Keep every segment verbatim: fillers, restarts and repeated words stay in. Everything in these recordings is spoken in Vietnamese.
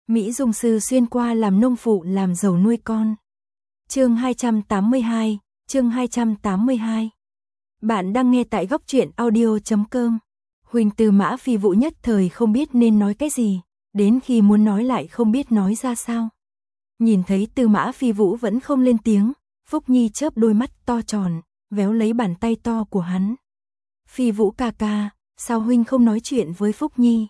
Mỹ Dung sư xuyên qua làm nông phụ làm giàu nuôi con. Chương hai trăm tám mươi hai, chương hai trăm tám mươi hai. Bạn đang nghe tại góc truyện audio chấm com. Huỳnh Tư Mã Phi Vũ nhất thời không biết nên nói cái gì, đến khi muốn nói lại không biết nói ra sao. Nhìn thấy Tư Mã Phi Vũ vẫn không lên tiếng, Phúc Nhi chớp đôi mắt to tròn, véo lấy bàn tay to của hắn. Phi Vũ ca ca, sao huynh không nói chuyện với Phúc Nhi?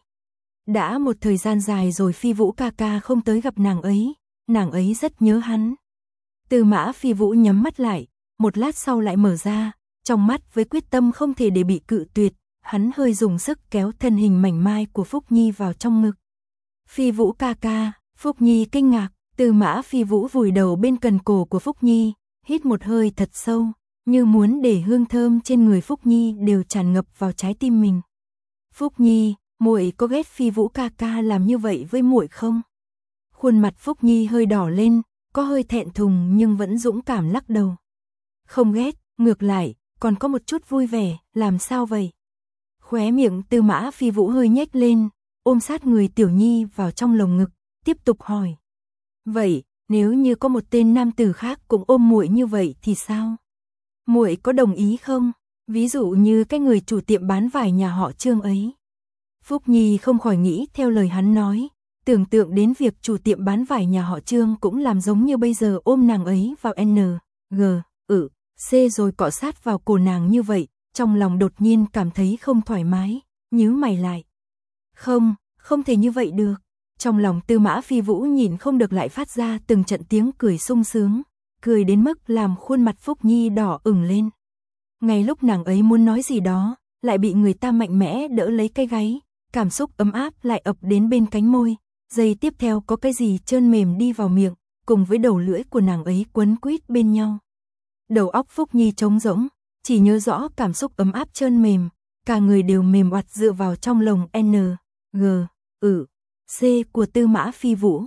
Đã một thời gian dài rồi Phi Vũ ca ca không tới gặp nàng ấy, nàng ấy rất nhớ hắn. Tư Mã Phi Vũ nhắm mắt lại, một lát sau lại mở ra, trong mắt với quyết tâm không thể để bị cự tuyệt, hắn hơi dùng sức kéo thân hình mảnh mai của Phúc Nhi vào trong ngực. Phi Vũ ca ca, Phúc Nhi kinh ngạc, Tư Mã Phi Vũ vùi đầu bên cần cổ của Phúc Nhi, hít một hơi thật sâu, như muốn để hương thơm trên người Phúc Nhi đều tràn ngập vào trái tim mình. Phúc Nhi, muội có ghét Phi Vũ ca ca làm như vậy với muội không? Khuôn mặt Phúc Nhi hơi đỏ lên, có hơi thẹn thùng nhưng vẫn dũng cảm lắc đầu. Không ghét, ngược lại, còn có một chút vui vẻ, làm sao vậy? Khóe miệng Tư Mã Phi Vũ hơi nhếch lên, ôm sát người Tiểu Nhi vào trong lồng ngực, tiếp tục hỏi. Vậy, nếu như có một tên nam tử khác cũng ôm muội như vậy thì sao? Muội có đồng ý không? Ví dụ như cái người chủ tiệm bán vải nhà họ Trương ấy. Phúc Nhi không khỏi nghĩ theo lời hắn nói, tưởng tượng đến việc chủ tiệm bán vải nhà họ Trương cũng làm giống như bây giờ ôm nàng ấy vào N, G, ừ, C rồi cọ sát vào cổ nàng như vậy, trong lòng đột nhiên cảm thấy không thoải mái, nhíu mày lại. Không, không thể như vậy được. Trong lòng Tư Mã Phi Vũ nhìn không được lại phát ra từng trận tiếng cười sung sướng, cười đến mức làm khuôn mặt Phúc Nhi đỏ ửng lên. Ngay lúc nàng ấy muốn nói gì đó, lại bị người ta mạnh mẽ đỡ lấy cái gáy, cảm xúc ấm áp lại ập đến bên cánh môi, giây tiếp theo có cái gì trơn mềm đi vào miệng, cùng với đầu lưỡi của nàng ấy quấn quýt bên nhau. Đầu óc Phúc Nhi trống rỗng, chỉ nhớ rõ cảm xúc ấm áp trơn mềm, cả người đều mềm oặt dựa vào trong lồng N, G, ừ, C của Tư Mã Phi Vũ.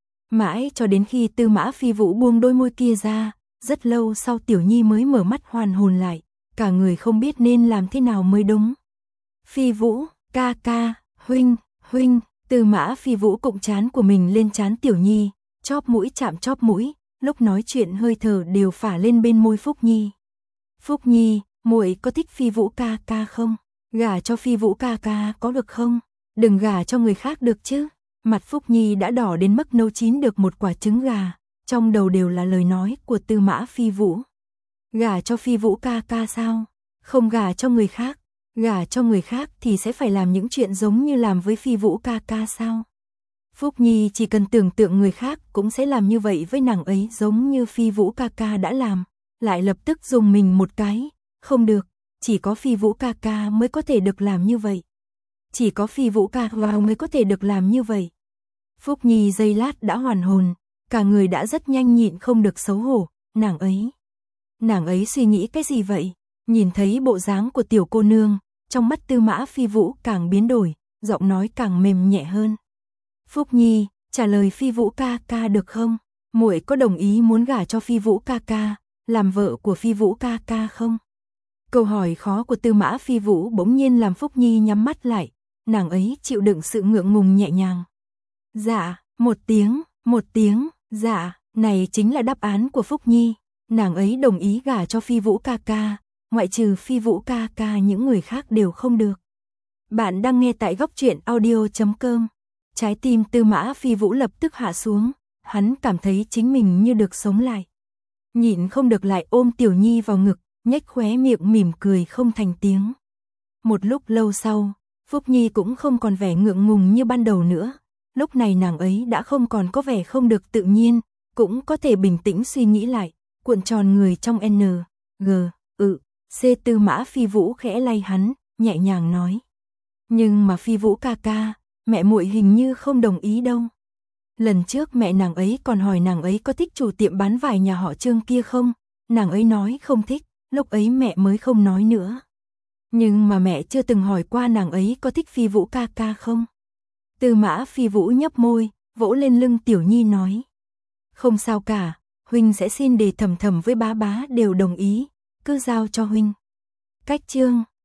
Mãi cho đến khi Tư Mã Phi Vũ buông đôi môi kia ra, rất lâu sau Tiểu Nhi mới mở mắt hoàn hồn lại, cả người không biết nên làm thế nào mới đúng. Phi Vũ, ca ca, huynh, huynh, Tư Mã Phi Vũ cụm trán của mình lên trán Tiểu Nhi, chóp mũi chạm chóp mũi, lúc nói chuyện hơi thở đều phả lên bên môi Phúc Nhi. Phúc Nhi, muội có thích Phi Vũ ca ca không? Gả cho Phi Vũ ca ca có được không? Đừng gả cho người khác được chứ? Mặt Phúc Nhi đã đỏ đến mức nấu chín được một quả trứng gà, trong đầu đều là lời nói của Tư Mã Phi Vũ. Gả cho Phi Vũ ca ca sao? Không gả cho người khác, gả cho người khác thì sẽ phải làm những chuyện giống như làm với Phi Vũ ca ca sao? Phúc Nhi chỉ cần tưởng tượng người khác cũng sẽ làm như vậy với nàng ấy giống như Phi Vũ ca ca đã làm, lại lập tức dùng mình một cái, không được, chỉ có Phi Vũ ca ca mới có thể được làm như vậy. Chỉ có Phi Vũ ca ca mới có thể được làm như vậy. Phúc Nhi giây lát đã hoàn hồn, cả người đã rất nhanh nhịn không được xấu hổ, nàng ấy. Nàng ấy suy nghĩ cái gì vậy? Nhìn thấy bộ dáng của tiểu cô nương, trong mắt Tư Mã Phi Vũ càng biến đổi, giọng nói càng mềm nhẹ hơn. Phúc Nhi, trả lời Phi Vũ ca ca được không? Muội có đồng ý muốn gả cho Phi Vũ ca ca, làm vợ của Phi Vũ ca ca không? Câu hỏi khó của Tư Mã Phi Vũ bỗng nhiên làm Phúc Nhi nhắm mắt lại, nàng ấy chịu đựng sự ngượng ngùng nhẹ nhàng. Dạ, một tiếng, một tiếng, dạ, này chính là đáp án của Phúc Nhi. Nàng ấy đồng ý gả cho Phi Vũ ca ca, ngoại trừ Phi Vũ ca ca những người khác đều không được. Bạn đang nghe tại góc truyện audio chấm com. Trái tim Tư Mã Phi Vũ lập tức hạ xuống, hắn cảm thấy chính mình như được sống lại. Nhịn không được lại ôm Tiểu Nhi vào ngực, nhếch khóe miệng mỉm cười không thành tiếng. Một lúc lâu sau, Phúc Nhi cũng không còn vẻ ngượng ngùng như ban đầu nữa. Lúc này nàng ấy đã không còn có vẻ không được tự nhiên, cũng có thể bình tĩnh suy nghĩ lại, cuộn tròn người trong N, G, ừ, C. Tư Mã Phi Vũ khẽ lay hắn, nhẹ nhàng nói. Nhưng mà Phi Vũ ca ca, mẹ muội hình như không đồng ý đâu. Lần trước mẹ nàng ấy còn hỏi nàng ấy có thích chủ tiệm bán vải nhà họ Trương kia không, nàng ấy nói không thích, lúc ấy mẹ mới không nói nữa. Nhưng mà mẹ chưa từng hỏi qua nàng ấy có thích Phi Vũ ca ca không. Tư Mã Phi Vũ nhấp môi, vỗ lên lưng Tiểu Nhi nói. Không sao cả, huynh sẽ xin để Thầm Thầm với bá bá đều đồng ý, cứ giao cho huynh. Cách chương